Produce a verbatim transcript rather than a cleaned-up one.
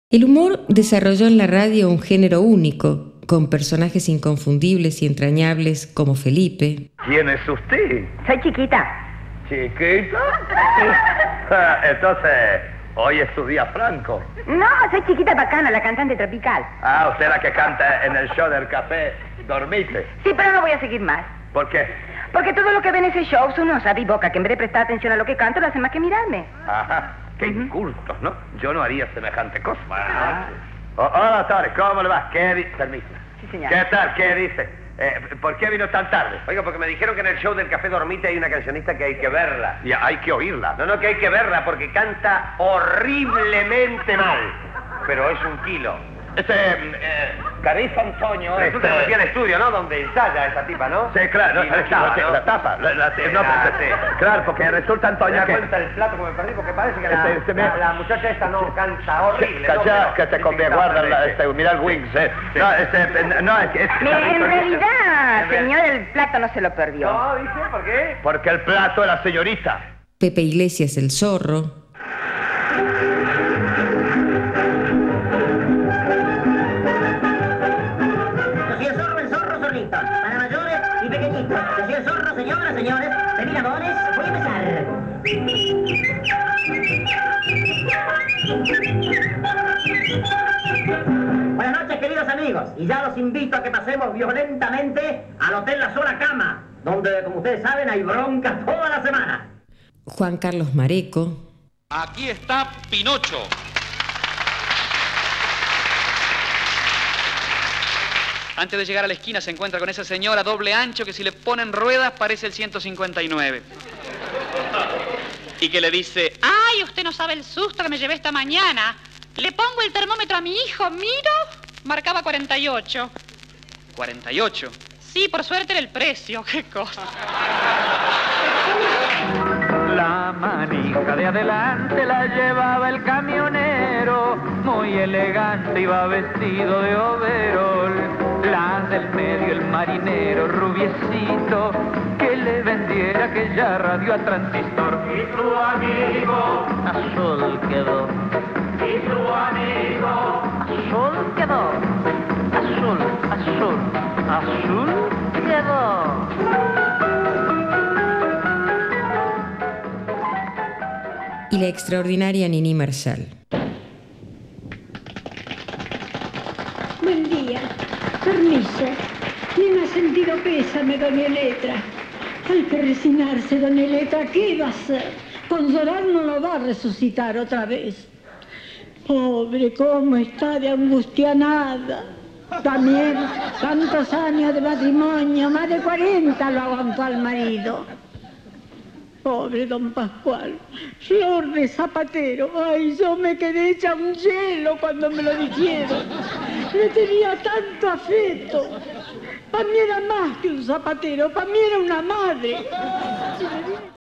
El humor desarrolló en la radio un género único, con personajes inconfundibles y entrañables como Felipe. ¿Quién es usted? Soy chiquita. ¿Chiquita? Entonces, hoy es su día franco. No, soy chiquita bacana, la cantante tropical. Ah, usted la que canta en el show del café Dormite. Sí, pero no voy a seguir más. ¿Por qué? Porque todo lo que ven en ese show son unos boca que en vez de prestar atención a lo que canto, no hacen más que mirarme. Ajá, qué Ujú. incultos, ¿no? Yo no haría semejante cosa. Ah. Oh, hola, Torres, ¿cómo le va? ¿Qué dice? Permiso. Sí, señor. ¿Qué tal? ¿Qué dice? Eh, ¿Por qué vino tan tarde? Oiga, porque me dijeron que en el show del Café Dormite hay una cancionista que hay que verla. Y hay que oírla. No, no, que hay que verla porque canta horriblemente mal. Pero es un kilo. Ese, eh, Cariza Antonio, Este- resulta que me fui al estudio, ¿no? Donde ensaya esa tipa, ¿no? sí, claro, Y no, no estaba, la, ¿no? la tapa, la, la- no, Ah, pues, sí. claro, porque resulta ¿Te Antonio das que... cuenta del plato que me perdí? Porque parece que la, Este, este, la, me- la muchacha esta no canta horrible. Calla, ¿no? que Pero te dice conviene, que guarda, canta la, leche. este, mira el Wings, eh. Sí. No, este, no, es que... Es, Mire, en realidad, En real- señor, el plato no se lo perdió. No, dice, ¿por qué? Porque el plato de la señorita. Pepe Iglesias el Zorro. Yo soy el zorro, el zorro, zorrito. Para mayores y pequeñitos. Yo soy el zorro, señoras, señores. Terminadores, voy a empezar. Buenas noches, queridos amigos. Y ya los invito a que pasemos violentamente al Hotel La Sola Cama, donde, como ustedes saben, hay bronca toda la semana. Juan Carlos Mareco. Aquí está Pinocho. Antes de llegar a la esquina se encuentra con esa señora doble ancho que si le ponen ruedas parece el ciento cincuenta y nueve. Y que le dice, Ay, usted no sabe el susto que me llevé esta mañana. Le pongo el termómetro a mi hijo, miro, marcaba cuarenta y ocho. cuarenta y ocho. Sí, por suerte era el precio, qué cosa. La manija de adelante la llevaba el camionero, muy elegante iba vestido de overol. La del medio el marinero rubiecito, que le vendiera aquella radio a transistor. Y su amigo azul quedó. Y su amigo azul quedó. Azul, azul, azul quedó. Y la extraordinaria Nini Marshall. Buen día. Permiso. Ni me ha sentido pésame, doña Letra. Hay que resignarse, doña Letra. ¿Qué va a hacer? Con llorar no lo va a resucitar otra vez. Pobre, cómo está de angustianada. También tantos años de matrimonio, más de cuarenta lo aguantó al marido. Pobre don Pascual, flor de zapatero. Ay, yo me quedé hecha un hielo cuando me lo dijeron. Le tenía tanto afecto. Para mí era más que un zapatero, para mí era una madre.